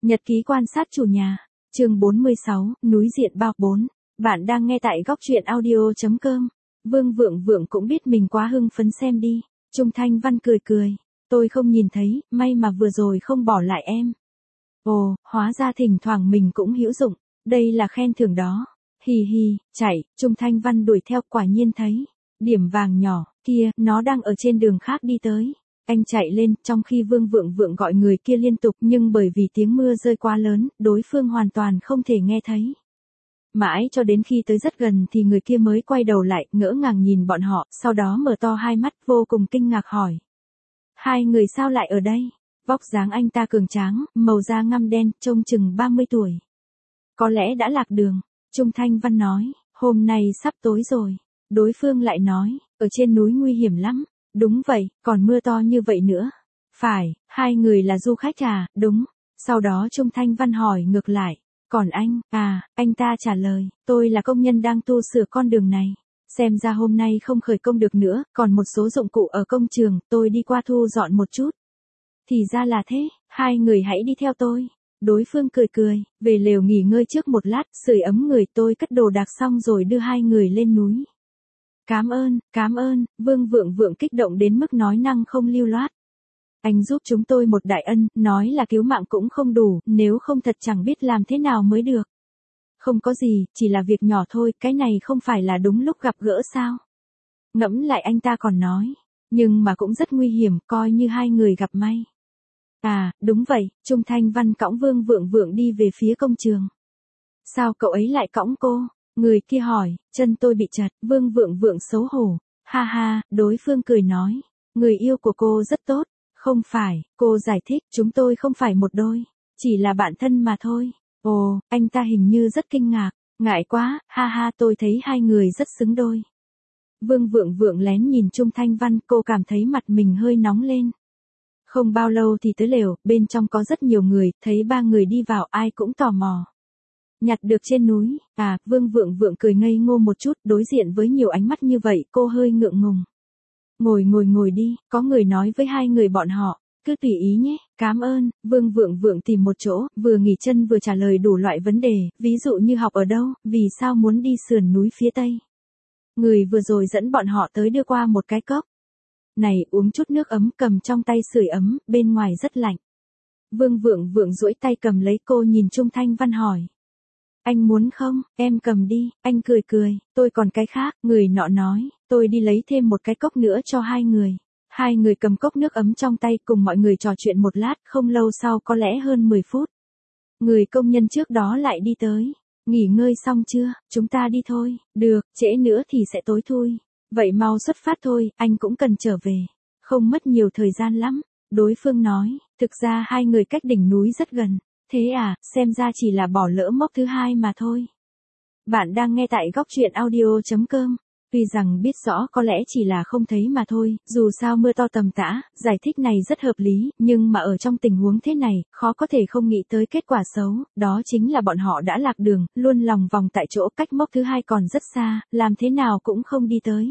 Nhật ký quan sát chủ nhà, chương 46, núi diện bao 4. Bạn đang nghe tại góc truyện audio.com. Vương Vượng Vượng cũng biết mình quá hưng phấn xem đi. Trung Thanh Văn cười cười. Tôi không nhìn thấy, may mà vừa rồi không bỏ lại em. Ồ, hóa ra thỉnh thoảng mình cũng hữu dụng. Đây là khen thưởng đó. Hì hì, chạy, Trung Thanh Văn đuổi theo quả nhiên thấy. Điểm vàng nhỏ, kia, nó đang ở trên đường khác đi tới. Anh chạy lên, trong khi Vương Vượng Vượng gọi người kia liên tục nhưng bởi vì tiếng mưa rơi quá lớn, đối phương hoàn toàn không thể nghe thấy. Mãi cho đến khi tới rất gần thì người kia mới quay đầu lại, ngỡ ngàng nhìn bọn họ, sau đó mở to hai mắt vô cùng kinh ngạc hỏi. Hai người sao lại ở đây? Vóc dáng anh ta cường tráng, màu da ngăm đen, trông chừng 30 tuổi. Có lẽ đã lạc đường, Trung Thanh Văn nói, hôm nay sắp tối rồi. Đối phương lại nói, ở trên núi nguy hiểm lắm. Đúng vậy, còn mưa to như vậy nữa. Phải, hai người là du khách à, đúng. Sau đó Trung Thanh Văn hỏi ngược lại. Còn anh, anh ta trả lời, tôi là công nhân đang tu sửa con đường này. Xem ra hôm nay không khởi công được nữa, còn một số dụng cụ ở công trường, tôi đi qua thu dọn một chút. Thì ra là thế, hai người hãy đi theo tôi. Đối phương cười cười, về lều nghỉ ngơi trước một lát, sưởi ấm người, tôi cất đồ đạc xong rồi đưa hai người lên núi. Cảm ơn, Vương Vượng Vượng kích động đến mức nói năng không lưu loát. Anh giúp chúng tôi một đại ân, nói là cứu mạng cũng không đủ, nếu không thật chẳng biết làm thế nào mới được. Không có gì, chỉ là việc nhỏ thôi, cái này không phải là đúng lúc gặp gỡ sao? Ngẫm lại anh ta còn nói, nhưng mà cũng rất nguy hiểm, coi như hai người gặp may. Đúng vậy, Trung Thanh Văn cõng Vương Vượng Vượng đi về phía công trường. Sao cậu ấy lại cõng cô? Người kia hỏi, chân tôi bị chật, Vương Vượng Vượng xấu hổ. Ha ha, đối phương cười nói, người yêu của cô rất tốt. Không phải, cô giải thích, chúng tôi không phải một đôi, chỉ là bạn thân mà thôi. Ồ, anh ta hình như rất kinh ngạc, ngại quá, ha ha, tôi thấy hai người rất xứng đôi. Vương Vượng Vượng lén nhìn Trung Thanh Văn, cô cảm thấy mặt mình hơi nóng lên. Không bao lâu thì tới lều, bên trong có rất nhiều người, thấy ba người đi vào ai cũng tò mò. Nhặt được trên núi, Vương Vượng Vượng cười ngây ngô một chút, đối diện với nhiều ánh mắt như vậy, cô hơi ngượng ngùng. Ngồi đi, có người nói với hai người bọn họ, cứ tùy ý nhé, cảm ơn, Vương Vượng Vượng tìm một chỗ, vừa nghỉ chân vừa trả lời đủ loại vấn đề, ví dụ như học ở đâu, vì sao muốn đi sườn núi phía Tây. Người vừa rồi dẫn bọn họ tới đưa qua một cái cốc. Này, uống chút nước ấm, cầm trong tay sưởi ấm, bên ngoài rất lạnh. Vương Vượng Vượng duỗi tay cầm lấy, cô nhìn Trung Thanh Văn hỏi. Anh muốn không, em cầm đi, anh cười cười, tôi còn cái khác, người nọ nói, tôi đi lấy thêm một cái cốc nữa cho hai người. Hai người cầm cốc nước ấm trong tay cùng mọi người trò chuyện một lát, không lâu sau có lẽ hơn 10 phút. Người công nhân trước đó lại đi tới. Nghỉ ngơi xong chưa, chúng ta đi thôi, được, trễ nữa thì sẽ tối thui. Vậy mau xuất phát thôi, anh cũng cần trở về. Không mất nhiều thời gian lắm, đối phương nói, thực ra hai người cách đỉnh núi rất gần. Thế xem ra chỉ là bỏ lỡ mốc thứ hai mà thôi. Bạn đang nghe tại góc truyện audio.com. Tuy rằng biết rõ có lẽ chỉ là không thấy mà thôi, dù sao mưa to tầm tã, giải thích này rất hợp lý, nhưng mà ở trong tình huống thế này, khó có thể không nghĩ tới kết quả xấu, đó chính là bọn họ đã lạc đường, luôn lòng vòng tại chỗ, cách mốc thứ hai còn rất xa, làm thế nào cũng không đi tới.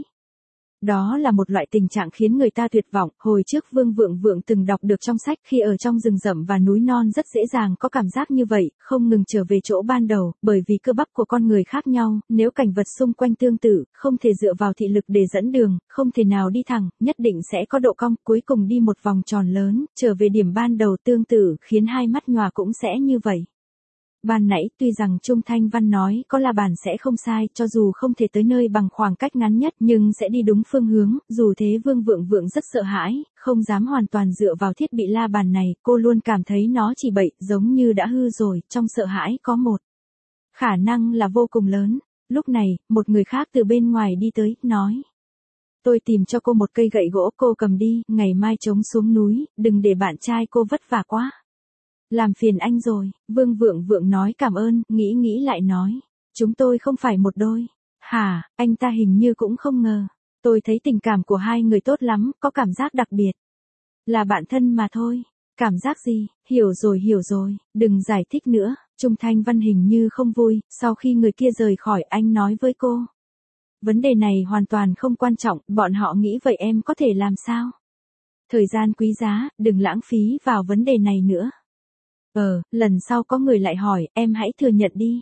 Đó là một loại tình trạng khiến người ta tuyệt vọng, hồi trước Vương Vượng Vượng từng đọc được trong sách khi ở trong rừng rậm và núi non rất dễ dàng có cảm giác như vậy, không ngừng trở về chỗ ban đầu, bởi vì cơ bắp của con người khác nhau, nếu cảnh vật xung quanh tương tự, không thể dựa vào thị lực để dẫn đường, không thể nào đi thẳng, nhất định sẽ có độ cong, cuối cùng đi một vòng tròn lớn, trở về điểm ban đầu tương tự, khiến hai mắt nhòa cũng sẽ như vậy. Ban nãy tuy rằng Trung Thanh Văn nói có la bàn sẽ không sai, cho dù không thể tới nơi bằng khoảng cách ngắn nhất nhưng sẽ đi đúng phương hướng, dù thế Vương Vượng Vượng rất sợ hãi, không dám hoàn toàn dựa vào thiết bị la bàn này, cô luôn cảm thấy nó chỉ bậy, giống như đã hư rồi, trong sợ hãi có một khả năng là vô cùng lớn. Lúc này, một người khác từ bên ngoài đi tới, nói. Tôi tìm cho cô một cây gậy gỗ, cô cầm đi, ngày mai trống xuống núi, đừng để bạn trai cô vất vả quá. Làm phiền anh rồi, Vương Vượng Vượng nói cảm ơn, nghĩ lại nói. Chúng tôi không phải một đôi. Hả, anh ta hình như cũng không ngờ. Tôi thấy tình cảm của hai người tốt lắm, có cảm giác đặc biệt. Là bạn thân mà thôi. Cảm giác gì, hiểu rồi, đừng giải thích nữa. Trung Thanh Văn hình như không vui, sau khi người kia rời khỏi anh nói với cô. Vấn đề này hoàn toàn không quan trọng, bọn họ nghĩ vậy em có thể làm sao? Thời gian quý giá, đừng lãng phí vào vấn đề này nữa. Lần sau có người lại hỏi, em hãy thừa nhận đi.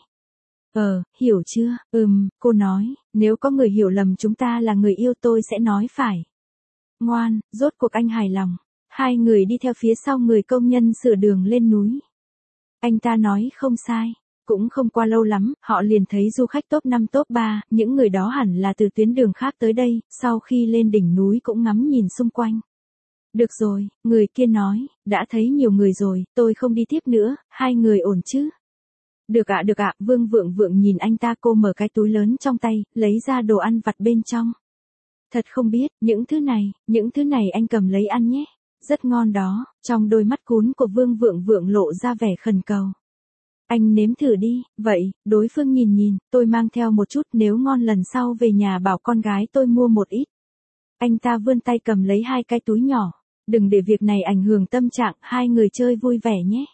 Hiểu chưa? Cô nói, nếu có người hiểu lầm chúng ta là người yêu tôi sẽ nói phải. Ngoan, rốt cuộc anh hài lòng. Hai người đi theo phía sau người công nhân sửa đường lên núi. Anh ta nói không sai. Cũng không qua lâu lắm, họ liền thấy du khách top 5 top 3, những người đó hẳn là từ tuyến đường khác tới đây, sau khi lên đỉnh núi cũng ngắm nhìn xung quanh. Được rồi, người kia nói, đã thấy nhiều người rồi, tôi không đi tiếp nữa, hai người ổn chứ? Được ạ, Vương Vượng Vượng nhìn anh ta. Cô mở cái túi lớn trong tay, lấy ra đồ ăn vặt bên trong. Thật không biết, những thứ này anh cầm lấy ăn nhé. Rất ngon đó, trong đôi mắt cún của Vương Vượng Vượng lộ ra vẻ khẩn cầu. Anh nếm thử đi, vậy, đối phương nhìn, tôi mang theo một chút, nếu ngon lần sau về nhà bảo con gái tôi mua một ít. Anh ta vươn tay cầm lấy hai cái túi nhỏ. Đừng để việc này ảnh hưởng tâm trạng, hai người chơi vui vẻ nhé.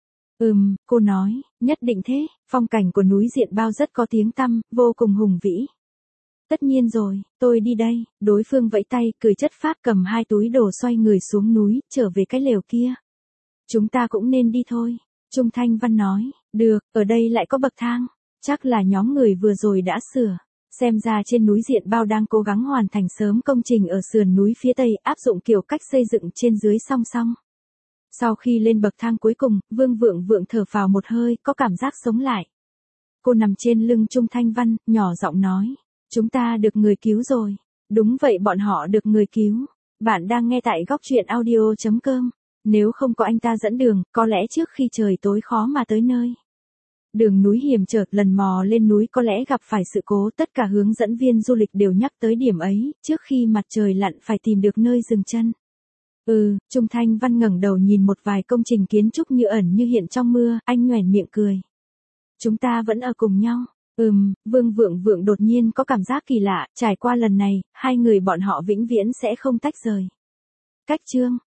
Cô nói, nhất định thế, phong cảnh của núi Diện Bao rất có tiếng tăm, vô cùng hùng vĩ. Tất nhiên rồi, tôi đi đây, đối phương vẫy tay, cười chất phác cầm hai túi đồ xoay người xuống núi, trở về cái lều kia. Chúng ta cũng nên đi thôi, Trung Thanh Văn nói, được, ở đây lại có bậc thang, chắc là nhóm người vừa rồi đã sửa. Xem ra trên núi Diện Bao đang cố gắng hoàn thành sớm công trình ở sườn núi phía tây, áp dụng kiểu cách xây dựng trên dưới song song. Sau khi lên bậc thang cuối cùng, Vương Vượng Vượng thở phào một hơi, có cảm giác sống lại. Cô nằm trên lưng Trung Thanh Văn, nhỏ giọng nói, chúng ta được người cứu rồi. Đúng vậy, bọn họ được người cứu. Bạn đang nghe tại góc truyện audio.com. Nếu không có anh ta dẫn đường, có lẽ trước khi trời tối khó mà tới nơi. Đường núi hiểm trở, lần mò lên núi có lẽ gặp phải sự cố, tất cả hướng dẫn viên du lịch đều nhắc tới điểm ấy, trước khi mặt trời lặn phải tìm được nơi dừng chân. Trung Thanh Văn ngẩng đầu nhìn một vài công trình kiến trúc như ẩn như hiện trong mưa, anh nhoẻn miệng cười. Chúng ta vẫn ở cùng nhau. Vương Vượng Vượng đột nhiên có cảm giác kỳ lạ, trải qua lần này, hai người bọn họ vĩnh viễn sẽ không tách rời. Cách chương